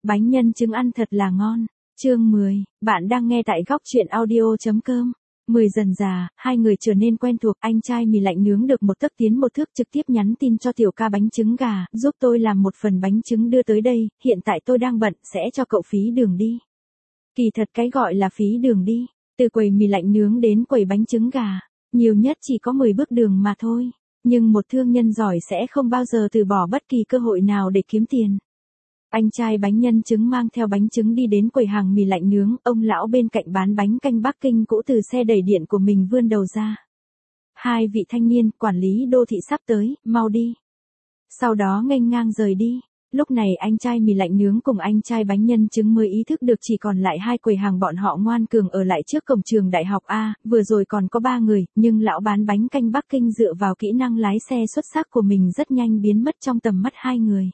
Bánh nhân trứng ăn thật là ngon. Chương 10, bạn đang nghe tại góc truyện audio.com. 10 dần già, hai người trở nên quen thuộc, anh trai mì lạnh nướng được một tấc tiến một thước trực tiếp nhắn tin cho tiểu ca bánh trứng gà, giúp tôi làm một phần bánh trứng đưa tới đây, hiện tại tôi đang bận, sẽ cho cậu phí đường đi. Kỳ thật cái gọi là phí đường đi, từ quầy mì lạnh nướng đến quầy bánh trứng gà, nhiều nhất chỉ có 10 bước đường mà thôi, nhưng một thương nhân giỏi sẽ không bao giờ từ bỏ bất kỳ cơ hội nào để kiếm tiền. Anh trai bánh nhân trứng mang theo bánh trứng đi đến quầy hàng mì lạnh nướng, ông lão bên cạnh bán bánh canh Bắc Kinh cũ từ xe đẩy điện của mình vươn đầu ra. Hai vị thanh niên, quản lý đô thị sắp tới, mau đi. Sau đó nghênh ngang rời đi. Lúc này anh trai mì lạnh nướng cùng anh trai bánh nhân trứng mới ý thức được chỉ còn lại hai quầy hàng, bọn họ ngoan cường ở lại trước cổng trường đại học A, vừa rồi còn có 3 người, nhưng lão bán bánh canh Bắc Kinh dựa vào kỹ năng lái xe xuất sắc của mình rất nhanh biến mất trong tầm mắt hai người.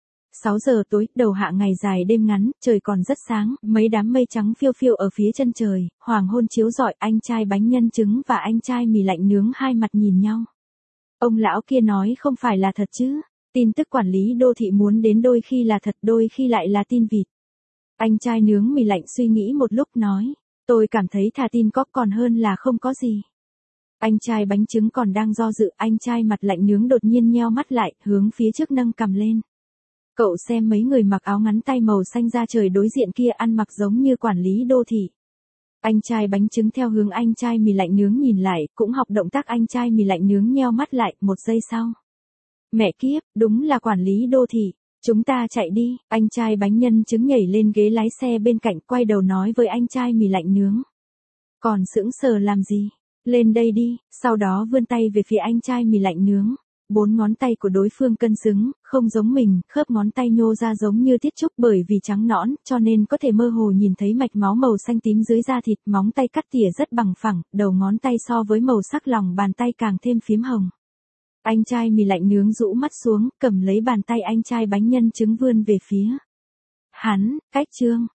6 giờ tối, đầu hạ ngày dài đêm ngắn, trời còn rất sáng, mấy đám mây trắng phiêu phiêu ở phía chân trời, hoàng hôn chiếu rọi, anh trai bánh nhân trứng và anh trai mì lạnh nướng hai mặt nhìn nhau. Ông lão kia nói không phải là thật chứ, tin tức quản lý đô thị muốn đến đôi khi là thật, đôi khi lại là tin vịt. Anh trai nướng mì lạnh suy nghĩ một lúc nói, tôi cảm thấy thà tin có còn hơn là không có gì. Anh trai bánh trứng còn đang do dự, anh trai mặt lạnh nướng đột nhiên nheo mắt lại, hướng phía trước nâng cằm lên. Cậu xem mấy người mặc áo ngắn tay màu xanh da trời đối diện kia ăn mặc giống như quản lý đô thị. Anh trai bánh trứng theo hướng anh trai mì lạnh nướng nhìn lại, cũng học động tác anh trai mì lạnh nướng nheo mắt lại, một giây sau. Mẹ kiếp, đúng là quản lý đô thị, chúng ta chạy đi, anh trai bánh nhân trứng nhảy lên ghế lái xe bên cạnh quay đầu nói với anh trai mì lạnh nướng. Còn sững sờ làm gì, lên đây đi, sau đó vươn tay về phía anh trai mì lạnh nướng. 4 ngón tay của đối phương cân xứng, không giống mình, khớp ngón tay nhô ra giống như tiết trúc bởi vì trắng nõn, cho nên có thể mơ hồ nhìn thấy mạch máu màu xanh tím dưới da thịt, móng tay cắt tỉa rất bằng phẳng, đầu ngón tay so với màu sắc lòng bàn tay càng thêm phím hồng. Anh trai mì lạnh nướng rũ mắt xuống, cầm lấy bàn tay anh trai bánh nhân trứng vươn về phía hắn, cách Trương.